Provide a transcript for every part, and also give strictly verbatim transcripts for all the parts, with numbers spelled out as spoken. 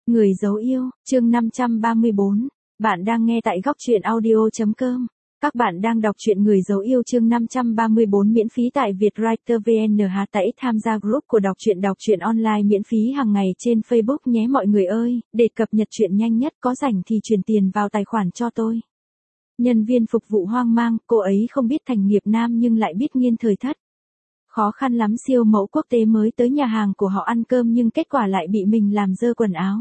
Người dấu yêu, chương năm trăm ba mươi bốn. Bạn đang nghe tại góc truyện audio chấm com. Các bạn đang đọc truyện Người dấu yêu chương năm trăm ba mươi bốn miễn phí tại Vietwriter vê en. Hãy tải tham gia group của đọc truyện đọc truyện online miễn phí hàng ngày trên Facebook nhé mọi người ơi, để cập nhật truyện nhanh nhất, có rảnh thì chuyển tiền vào tài khoản cho tôi. Nhân viên phục vụ hoang mang, cô ấy không biết Thành Nghiệp Nam nhưng lại biết Nghiên Thời Thất. Khó khăn lắm siêu mẫu quốc tế mới tới nhà hàng của họ ăn cơm nhưng kết quả lại bị mình làm dơ quần áo.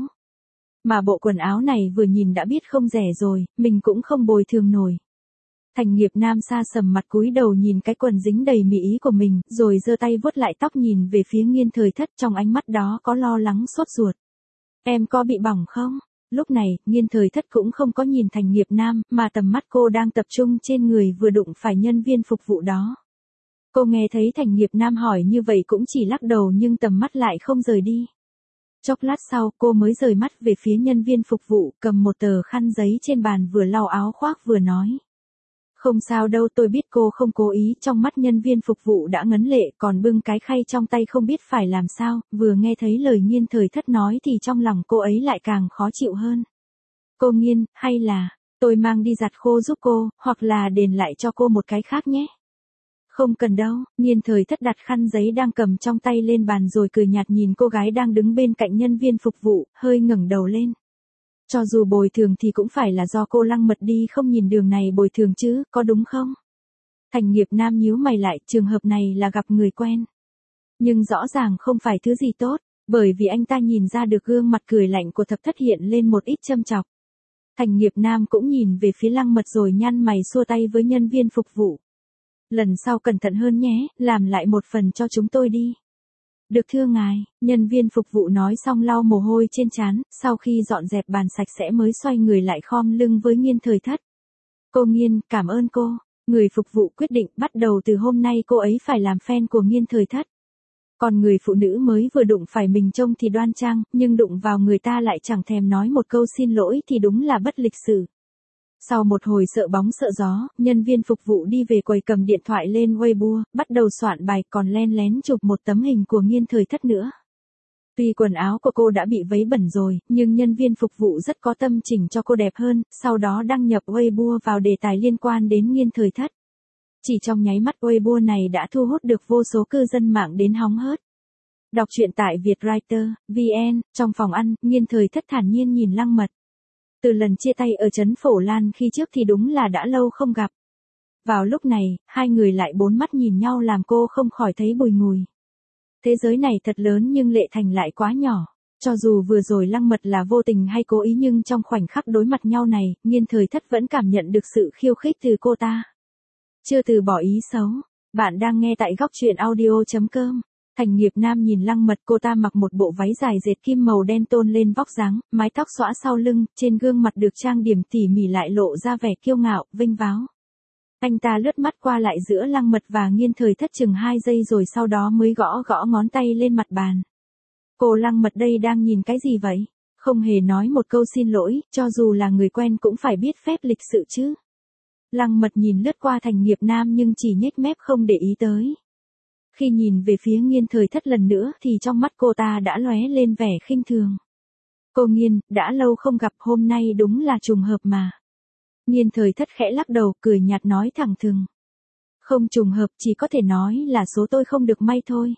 Mà bộ quần áo này vừa nhìn đã biết không rẻ rồi, mình cũng không bồi thường nổi. Thành Nghiệp Nam sa sầm mặt cúi đầu nhìn cái quần dính đầy mị ý của mình, rồi giơ tay vuốt lại tóc nhìn về phía Nghiên Thời Thất, trong ánh mắt đó có lo lắng sốt ruột. Em có bị bỏng không? Lúc này, Nghiên Thời Thất cũng không có nhìn Thành Nghiệp Nam, mà tầm mắt cô đang tập trung trên người vừa đụng phải nhân viên phục vụ đó. Cô nghe thấy Thành Nghiệp Nam hỏi như vậy cũng chỉ lắc đầu nhưng tầm mắt lại không rời đi. Chốc lát sau, cô mới rời mắt về phía nhân viên phục vụ, cầm một tờ khăn giấy trên bàn vừa lau áo khoác vừa nói. Không sao đâu, tôi biết cô không cố ý. Trong mắt nhân viên phục vụ đã ngấn lệ, còn bưng cái khay trong tay không biết phải làm sao. Vừa nghe thấy lời Nghiên Thời Thất nói thì trong lòng cô ấy lại càng khó chịu hơn. Cô Nghiên, hay là tôi mang đi giặt khô giúp cô, hoặc là đền lại cho cô một cái khác nhé. Không cần đâu. Nghiên Thời Thất đặt khăn giấy đang cầm trong tay lên bàn rồi cười nhạt nhìn cô gái đang đứng bên cạnh nhân viên phục vụ, hơi ngẩng đầu lên. Cho dù bồi thường thì cũng phải là do cô Lăng Mật đi không nhìn đường này bồi thường chứ, có đúng không? Thành Nghiệp Nam nhíu mày lại, trường hợp này là gặp người quen. Nhưng rõ ràng không phải thứ gì tốt, bởi vì anh ta nhìn ra được gương mặt cười lạnh của Thập Thất hiện lên một ít châm chọc. Thành Nghiệp Nam cũng nhìn về phía Lăng Mật rồi nhăn mày xua tay với nhân viên phục vụ. Lần sau cẩn thận hơn nhé, làm lại một phần cho chúng tôi đi. Được thưa ngài, nhân viên phục vụ nói xong lau mồ hôi trên trán, sau khi dọn dẹp bàn sạch sẽ mới xoay người lại khom lưng với Nghiên Thời Thất. Cô Nghiên, cảm ơn cô. Người phục vụ quyết định bắt đầu từ hôm nay cô ấy phải làm fan của Nghiên Thời Thất. Còn người phụ nữ mới vừa đụng phải mình trông thì đoan trang, nhưng đụng vào người ta lại chẳng thèm nói một câu xin lỗi thì đúng là bất lịch sự. Sau một hồi sợ bóng sợ gió, nhân viên phục vụ đi về quầy cầm điện thoại lên Weibo, bắt đầu soạn bài còn len lén chụp một tấm hình của Nghiên Thời Thất nữa. Tuy quần áo của cô đã bị vấy bẩn rồi, nhưng nhân viên phục vụ rất có tâm chỉnh cho cô đẹp hơn, sau đó đăng nhập Weibo vào đề tài liên quan đến Nghiên Thời Thất. Chỉ trong nháy mắt Weibo này đã thu hút được vô số cư dân mạng đến hóng hớt. Đọc truyện tại Vietwriter vê en, trong phòng ăn, Nghiên Thời Thất thản nhiên nhìn Lăng Mật. Từ lần chia tay ở trấn Phổ Lan khi trước thì đúng là đã lâu không gặp. Vào lúc này, hai người lại bốn mắt nhìn nhau làm cô không khỏi thấy bùi ngùi. Thế giới này thật lớn nhưng Lệ Thành lại quá nhỏ. Cho dù vừa rồi Lăng Mật là vô tình hay cố ý nhưng trong khoảnh khắc đối mặt nhau này, Nghiên Thời Thất vẫn cảm nhận được sự khiêu khích từ cô ta. Chưa từ bỏ ý xấu. Bạn đang nghe tại góc truyện audio chấm com. Thành Nghiệp Nam nhìn Lăng Mật, cô ta mặc một bộ váy dài dệt kim màu đen tôn lên vóc dáng, mái tóc xõa sau lưng, trên gương mặt được trang điểm tỉ mỉ lại lộ ra vẻ kiêu ngạo, vinh váo. Anh ta lướt mắt qua lại giữa Lăng Mật và Nghiên Thời Thất chừng hai giây rồi sau đó mới gõ gõ ngón tay lên mặt bàn. Cô Lăng Mật đây đang nhìn cái gì vậy? Không hề nói một câu xin lỗi, cho dù là người quen cũng phải biết phép lịch sự chứ. Lăng Mật nhìn lướt qua Thành Nghiệp Nam nhưng chỉ nhếch mép không để ý tới. Khi nhìn về phía Nghiên Thời Thất lần nữa thì trong mắt cô ta đã lóe lên vẻ khinh thường. Cô Nghiên, đã lâu không gặp, hôm nay đúng là trùng hợp mà. Nghiên Thời Thất khẽ lắc đầu, cười nhạt nói thẳng thừng. Không trùng hợp, chỉ có thể nói là số tôi không được may thôi.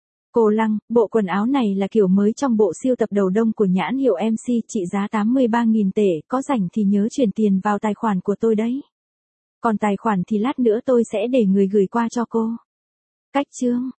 Cô Lăng, bộ quần áo này là kiểu mới trong bộ siêu tập đầu đông của nhãn hiệu em xê trị giá tám mươi ba nghìn tệ, có rảnh thì nhớ chuyển tiền vào tài khoản của tôi đấy. Còn tài khoản thì lát nữa tôi sẽ để người gửi qua cho cô. Cách chương,